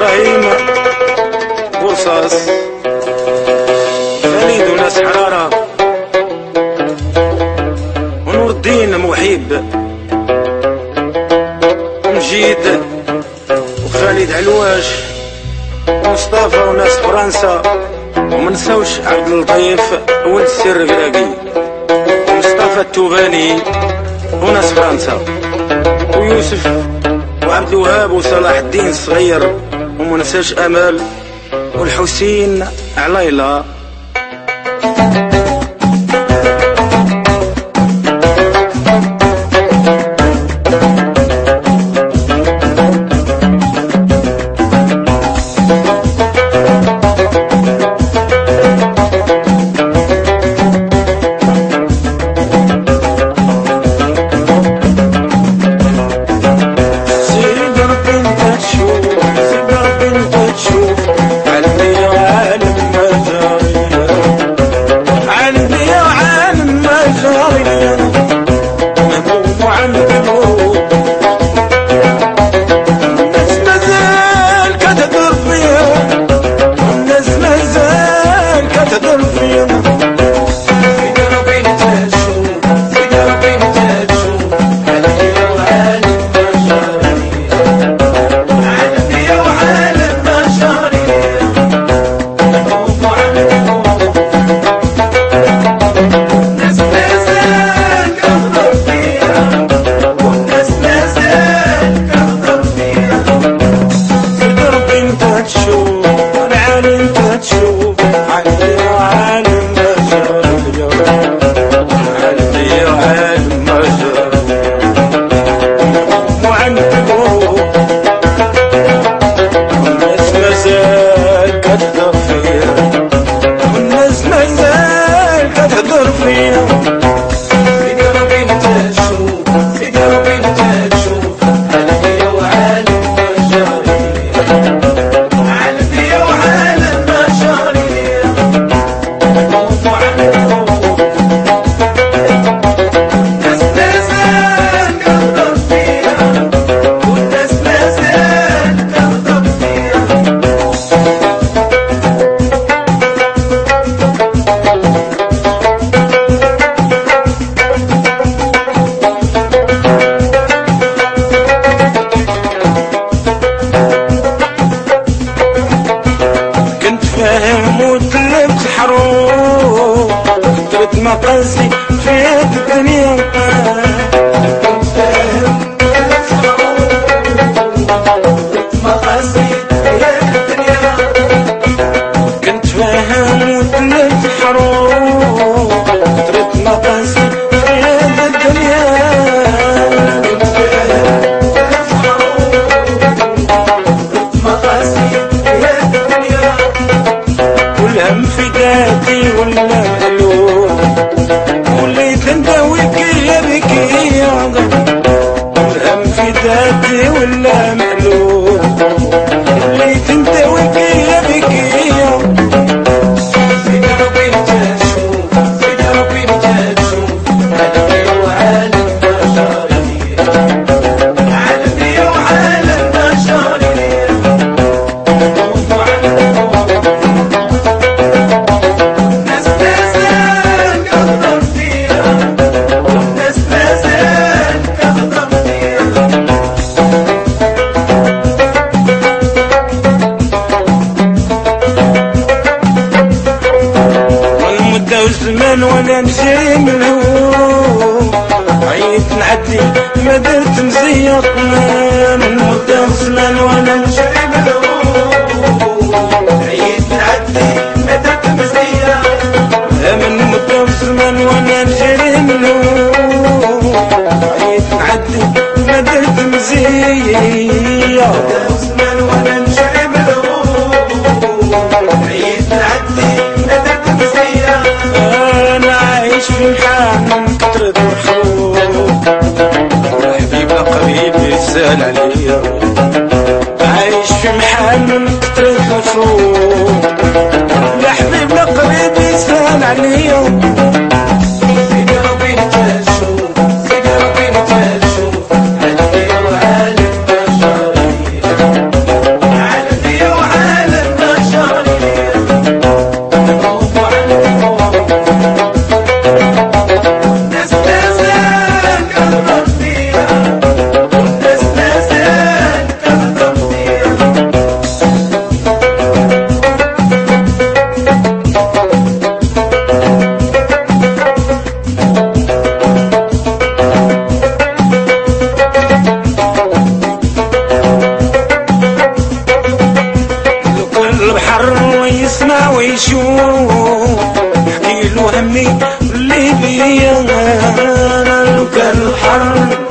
إبراهيم بورصاص، خالد وناس حرارة، ونور الدين محيب، ومجيد وخالد علواش، ومصطفى وناس فرنسا، ومنساوش عبد اللطيف ولد السر الرقراقي، ومصطفى التوباني وناس فرنسا، ويوسف وعبد الوهاب وصلاح الدين الصغير، ومنساش امال والحسين عليلة. مقاسي في الدنيا مقاسي في الدنيا كنت فاهم وثلاث حروف ترد مقاسي في الدنيا كنت فاهم ثلاث حروف مقاسي في الدنيا والهم في ذاتي ولا ولا مألوف اللي تندوي بيا بكيا في دربي تشوف في دربي تشوف عالمي وعالم بشري عالمي وعالم بشري ناس نازل كثر فيها ناس نازل كثر فيها زمان وانا نجري منه عيت نعدي ما درت مزيط من مدة زمان وانا نجري منه عيت نعدي ما درت مزيط من مدة زمان وانا نجري منه عيت نعدي ما درت مزيط زمان وانا نجري منه عيت نعدي ما درت مزيط في الحال من كتر الحروب حبيب قريب يسأل عليا عايش في محال من كتر الحروب يا حبيب قريب يسأل عليا في دربي تشوف في دربي تشوف عالمي وعالم بشري عالمي البحر